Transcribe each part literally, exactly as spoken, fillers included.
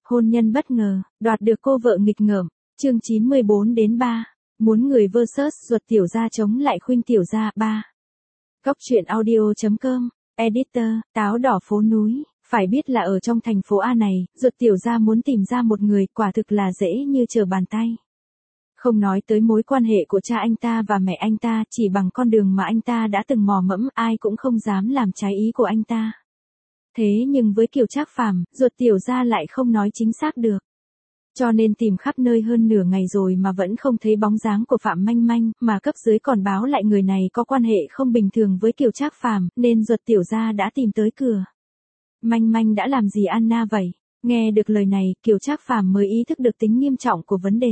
Hôn nhân bất ngờ, đoạt được cô vợ nghịch ngợm. Chương chín mươi bốn đến ba. Muốn người versus Ruột Tiểu Gia chống lại Khuynh Tiểu Gia ba. Góc truyện audio chấm com. Editor, táo đỏ phố núi. Phải biết là ở trong thành phố A này, Ruột Tiểu Gia muốn tìm ra một người quả thực là dễ như trở bàn tay. Không nói tới mối quan hệ của cha anh ta và mẹ anh ta, chỉ bằng con đường mà anh ta đã từng mò mẫm, ai cũng không dám làm trái ý của anh ta. Thế nhưng với Kiều Trác Phàm, Ruột Tiểu Gia lại không nói chính xác được. Cho nên tìm khắp nơi hơn nửa ngày rồi mà vẫn không thấy bóng dáng của Phạm Manh Manh, mà cấp dưới còn báo lại người này có quan hệ không bình thường với Kiều Trác Phàm, nên Ruột Tiểu Gia đã tìm tới cửa. Manh Manh đã làm gì Anna vậy? Nghe được lời này, Kiều Trác Phàm mới ý thức được tính nghiêm trọng của vấn đề.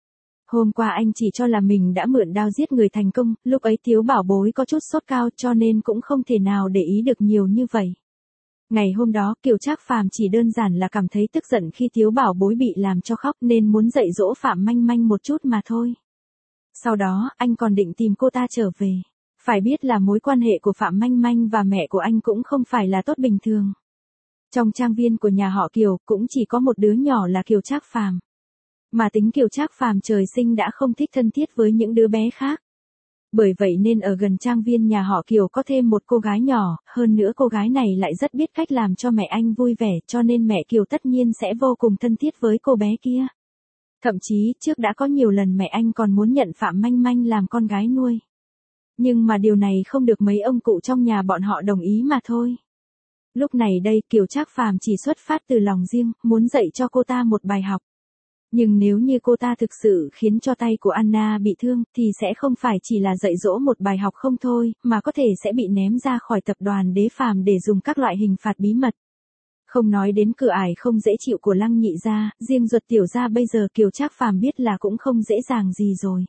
Hôm qua anh chỉ cho là mình đã mượn đao giết người thành công, lúc ấy Thiếu Bảo Bối có chút sốt cao cho nên cũng không thể nào để ý được nhiều như vậy. Ngày hôm đó, Kiều Trác Phàm chỉ đơn giản là cảm thấy tức giận khi Thiếu Bảo Bối bị làm cho khóc nên muốn dạy dỗ Phạm Manh Manh một chút mà thôi. Sau đó, anh còn định tìm cô ta trở về. Phải biết là mối quan hệ của Phạm Manh Manh và mẹ của anh cũng không phải là tốt bình thường. Trong trang viên của nhà họ Kiều cũng chỉ có một đứa nhỏ là Kiều Trác Phàm. Mà tính Kiều Trác Phàm trời sinh đã không thích thân thiết với những đứa bé khác. Bởi vậy nên ở gần trang viên nhà họ Kiều có thêm một cô gái nhỏ, hơn nữa cô gái này lại rất biết cách làm cho mẹ anh vui vẻ cho nên mẹ Kiều tất nhiên sẽ vô cùng thân thiết với cô bé kia. Thậm chí trước đã có nhiều lần mẹ anh còn muốn nhận Phạm Manh Manh làm con gái nuôi. Nhưng mà điều này không được mấy ông cụ trong nhà bọn họ đồng ý mà thôi. Lúc này đây Kiều Trác Phàm chỉ xuất phát từ lòng riêng, muốn dạy cho cô ta một bài học. Nhưng nếu như cô ta thực sự khiến cho tay của Anna bị thương, thì sẽ không phải chỉ là dạy dỗ một bài học không thôi, mà có thể sẽ bị ném ra khỏi tập đoàn Đế Phàm để dùng các loại hình phạt bí mật. Không nói đến cửa ải không dễ chịu của Lăng Nhị gia, riêng Ruột Tiểu Gia bây giờ Kiều Trác Phàm biết là cũng không dễ dàng gì rồi.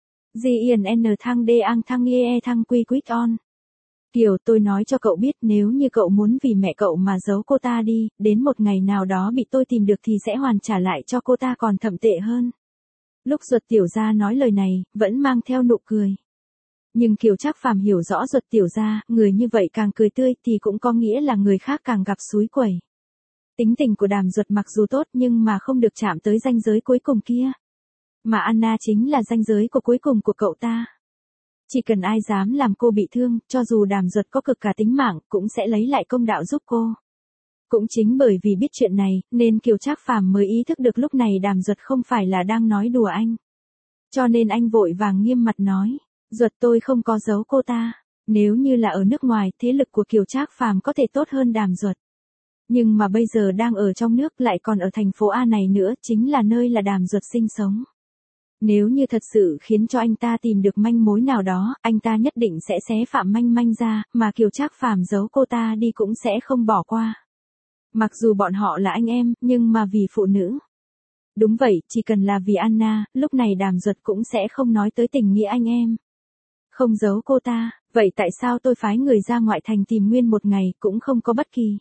G N N thăng D ang thăng E thăng Quy Quick on. Kiều, tôi nói cho cậu biết nếu như cậu muốn vì mẹ cậu mà giấu cô ta đi, đến một ngày nào đó bị tôi tìm được thì sẽ hoàn trả lại cho cô ta còn thậm tệ hơn. Lúc Ruột Tiểu Gia nói lời này, vẫn mang theo nụ cười. Nhưng Kiều Trác Phàm hiểu rõ Ruột Tiểu Gia, người như vậy càng cười tươi thì cũng có nghĩa là người khác càng gặp xúi quẩy. Tính tình của Đàm Duật mặc dù tốt nhưng mà không được chạm tới ranh giới cuối cùng kia. Mà Anna chính là ranh giới của cuối cùng của cậu ta. Chỉ cần ai dám làm cô bị thương, cho dù Đàm Duật có cực cả tính mạng, cũng sẽ lấy lại công đạo giúp cô. Cũng chính bởi vì biết chuyện này, nên Kiều Trác Phàm mới ý thức được lúc này Đàm Duật không phải là đang nói đùa anh. Cho nên anh vội vàng nghiêm mặt nói, Duật tôi không có giấu cô ta. Nếu như là ở nước ngoài, thế lực của Kiều Trác Phàm có thể tốt hơn Đàm Duật. Nhưng mà bây giờ đang ở trong nước lại còn ở thành phố A này nữa, chính là nơi là Đàm Duật sinh sống. Nếu như thật sự khiến cho anh ta tìm được manh mối nào đó, anh ta nhất định sẽ xé Phạm Manh Manh ra, mà Kiều Trác Phàm giấu cô ta đi cũng sẽ không bỏ qua. Mặc dù bọn họ là anh em, nhưng mà vì phụ nữ. Đúng vậy, chỉ cần là vì Anna, lúc này Đàm Duật cũng sẽ không nói tới tình nghĩa anh em. Không giấu cô ta, vậy tại sao tôi phái người ra ngoại thành tìm nguyên một ngày cũng không có bất kỳ.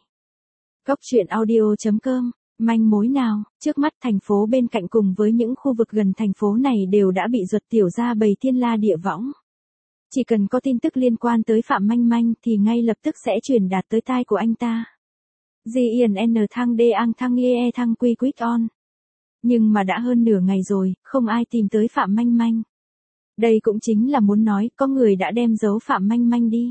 Góc truyện audio chấm com. Manh mối nào, trước mắt thành phố bên cạnh cùng với những khu vực gần thành phố này đều đã bị Ruột Tiểu Gia bày thiên la địa võng. Chỉ cần có tin tức liên quan tới Phạm Manh Manh thì ngay lập tức sẽ truyền đạt tới tai của anh ta. G N N thăng D ang thăng E thăng Quy Quick on. Nhưng mà đã hơn nửa ngày rồi, không ai tìm tới Phạm Manh Manh. Đây cũng chính là muốn nói có người đã đem giấu Phạm Manh Manh đi.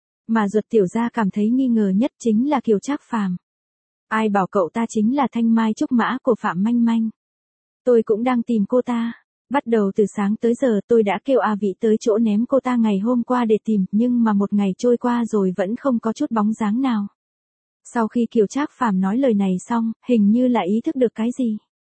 Mà Ruột Tiểu Gia cảm thấy nghi ngờ nhất chính là Kiều Trác Phàm. Ai bảo cậu ta chính là thanh mai trúc mã của Phạm Manh Manh. Tôi cũng đang tìm cô ta. Bắt đầu từ sáng tới giờ tôi đã kêu A Vĩ tới chỗ ném cô ta ngày hôm qua để tìm, nhưng mà một ngày trôi qua rồi vẫn không có chút bóng dáng nào. Sau khi Kiều Trác Phàm nói lời này xong, hình như là ý thức được cái gì.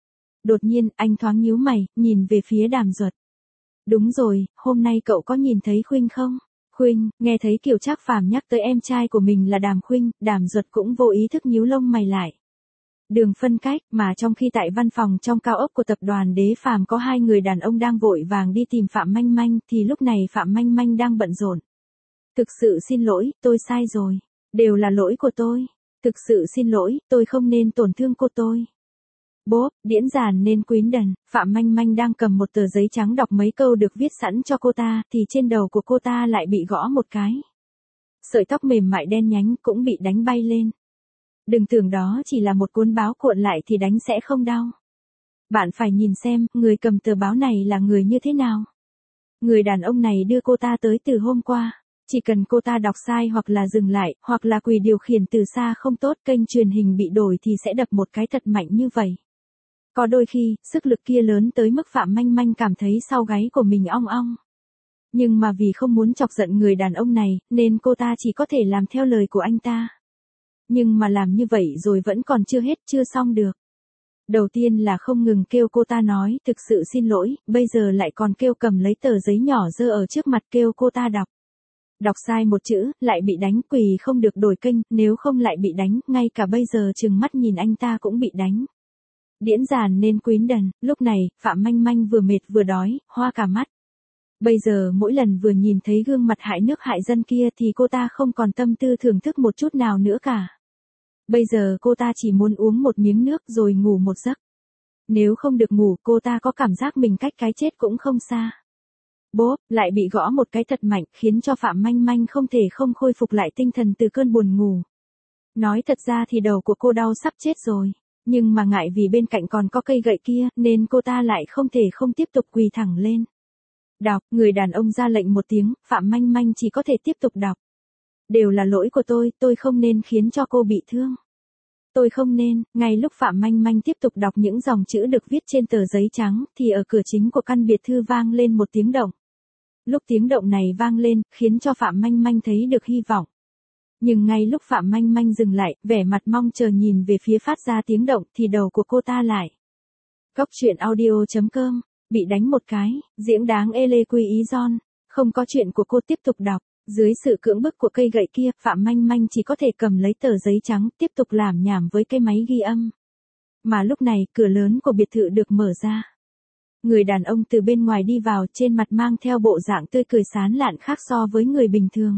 Đột nhiên, anh thoáng nhíu mày, nhìn về phía Đàm Duật. Đúng rồi, hôm nay cậu có nhìn thấy Khuynh không? Khuynh, nghe thấy Kiều Trác Phàm nhắc tới em trai của mình là Đàm Khuynh, Đàm Duật cũng vô ý thức nhíu lông mày lại. Đường phân cách, mà trong khi tại văn phòng trong cao ốc của tập đoàn Đế Phàm có hai người đàn ông đang vội vàng đi tìm Phạm Manh Manh, thì lúc này Phạm Manh Manh đang bận rộn. Thực sự xin lỗi, tôi sai rồi. Đều là lỗi của tôi. Thực sự xin lỗi, tôi không nên tổn thương cô tôi. Bốp, điễn giản nên quýn đần, Phạm Manh Manh đang cầm một tờ giấy trắng đọc mấy câu được viết sẵn cho cô ta, thì trên đầu của cô ta lại bị gõ một cái. Sợi tóc mềm mại đen nhánh cũng bị đánh bay lên. Đừng tưởng đó chỉ là một cuốn báo cuộn lại thì đánh sẽ không đau. Bạn phải nhìn xem, người cầm tờ báo này là người như thế nào. Người đàn ông này đưa cô ta tới từ hôm qua. Chỉ cần cô ta đọc sai hoặc là dừng lại, hoặc là quỳ điều khiển từ xa không tốt, kênh truyền hình bị đổi thì sẽ đập một cái thật mạnh như vậy. Có đôi khi, sức lực kia lớn tới mức Phạm Manh Manh cảm thấy sau gáy của mình ong ong. Nhưng mà vì không muốn chọc giận người đàn ông này, nên cô ta chỉ có thể làm theo lời của anh ta. Nhưng mà làm như vậy rồi vẫn còn chưa hết, chưa xong được. Đầu tiên là không ngừng kêu cô ta nói thực sự xin lỗi, bây giờ lại còn kêu cầm lấy tờ giấy nhỏ giơ ở trước mặt kêu cô ta đọc. Đọc sai một chữ, lại bị đánh, quỳ không được đổi kênh, nếu không lại bị đánh, ngay cả bây giờ trừng mắt nhìn anh ta cũng bị đánh. Điễn giàn nên quyến đần, lúc này, Phạm Manh Manh vừa mệt vừa đói, hoa cả mắt. Bây giờ mỗi lần vừa nhìn thấy gương mặt hại nước hại dân kia thì cô ta không còn tâm tư thưởng thức một chút nào nữa cả. Bây giờ cô ta chỉ muốn uống một miếng nước rồi ngủ một giấc. Nếu không được ngủ, cô ta có cảm giác mình cách cái chết cũng không xa. Bốp, lại bị gõ một cái thật mạnh, khiến cho Phạm Manh Manh không thể không khôi phục lại tinh thần từ cơn buồn ngủ. Nói thật ra thì đầu của cô đau sắp chết rồi. Nhưng mà ngại vì bên cạnh còn có cây gậy kia, nên cô ta lại không thể không tiếp tục quỳ thẳng lên. Đọc, người đàn ông ra lệnh một tiếng, Phạm Manh Manh chỉ có thể tiếp tục đọc. Đều là lỗi của tôi, tôi không nên khiến cho cô bị thương. Tôi không nên, ngay lúc Phạm Manh Manh tiếp tục đọc những dòng chữ được viết trên tờ giấy trắng, thì ở cửa chính của căn biệt thự vang lên một tiếng động. Lúc tiếng động này vang lên, khiến cho Phạm Manh Manh thấy được hy vọng. Nhưng ngay lúc Phạm Manh Manh dừng lại, vẻ mặt mong chờ nhìn về phía phát ra tiếng động, thì đầu của cô ta lại. Cốc truyện audio chấm com, bị đánh một cái, diễn đáng ê lê quy ý giòn, không có chuyện của cô tiếp tục đọc. Dưới sự cưỡng bức của cây gậy kia, Phạm Manh Manh chỉ có thể cầm lấy tờ giấy trắng, tiếp tục làm nhảm với cái máy ghi âm. Mà lúc này, cửa lớn của biệt thự được mở ra. Người đàn ông từ bên ngoài đi vào, trên mặt mang theo bộ dạng tươi cười sán lạn khác so với người bình thường.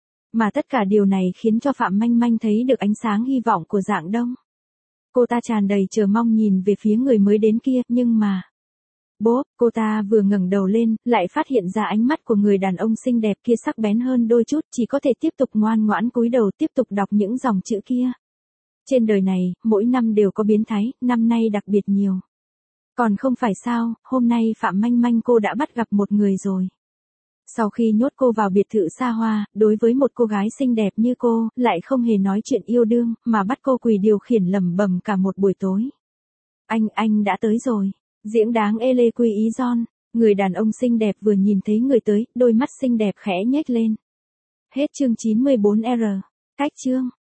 Mà tất cả điều này khiến cho Phạm Manh Manh thấy được ánh sáng hy vọng của Dạng Đông. Cô ta tràn đầy chờ mong nhìn về phía người mới đến kia, nhưng mà... Bốp, cô ta vừa ngẩng đầu lên, lại phát hiện ra ánh mắt của người đàn ông xinh đẹp kia sắc bén hơn đôi chút, chỉ có thể tiếp tục ngoan ngoãn cúi đầu tiếp tục đọc những dòng chữ kia. Trên đời này, mỗi năm đều có biến thái, năm nay đặc biệt nhiều. Còn không phải sao, hôm nay Phạm Manh Manh cô đã bắt gặp một người rồi. Sau khi nhốt cô vào biệt thự xa hoa, đối với một cô gái xinh đẹp như cô, lại không hề nói chuyện yêu đương, mà bắt cô quỳ điều khiển lẩm bẩm cả một buổi tối. Anh, anh đã tới rồi. Diễn đáng ê lê quy ý giòn, người đàn ông xinh đẹp vừa nhìn thấy người tới, đôi mắt xinh đẹp khẽ nhếch lên. Hết chương chín mươi bốn R. Cách chương.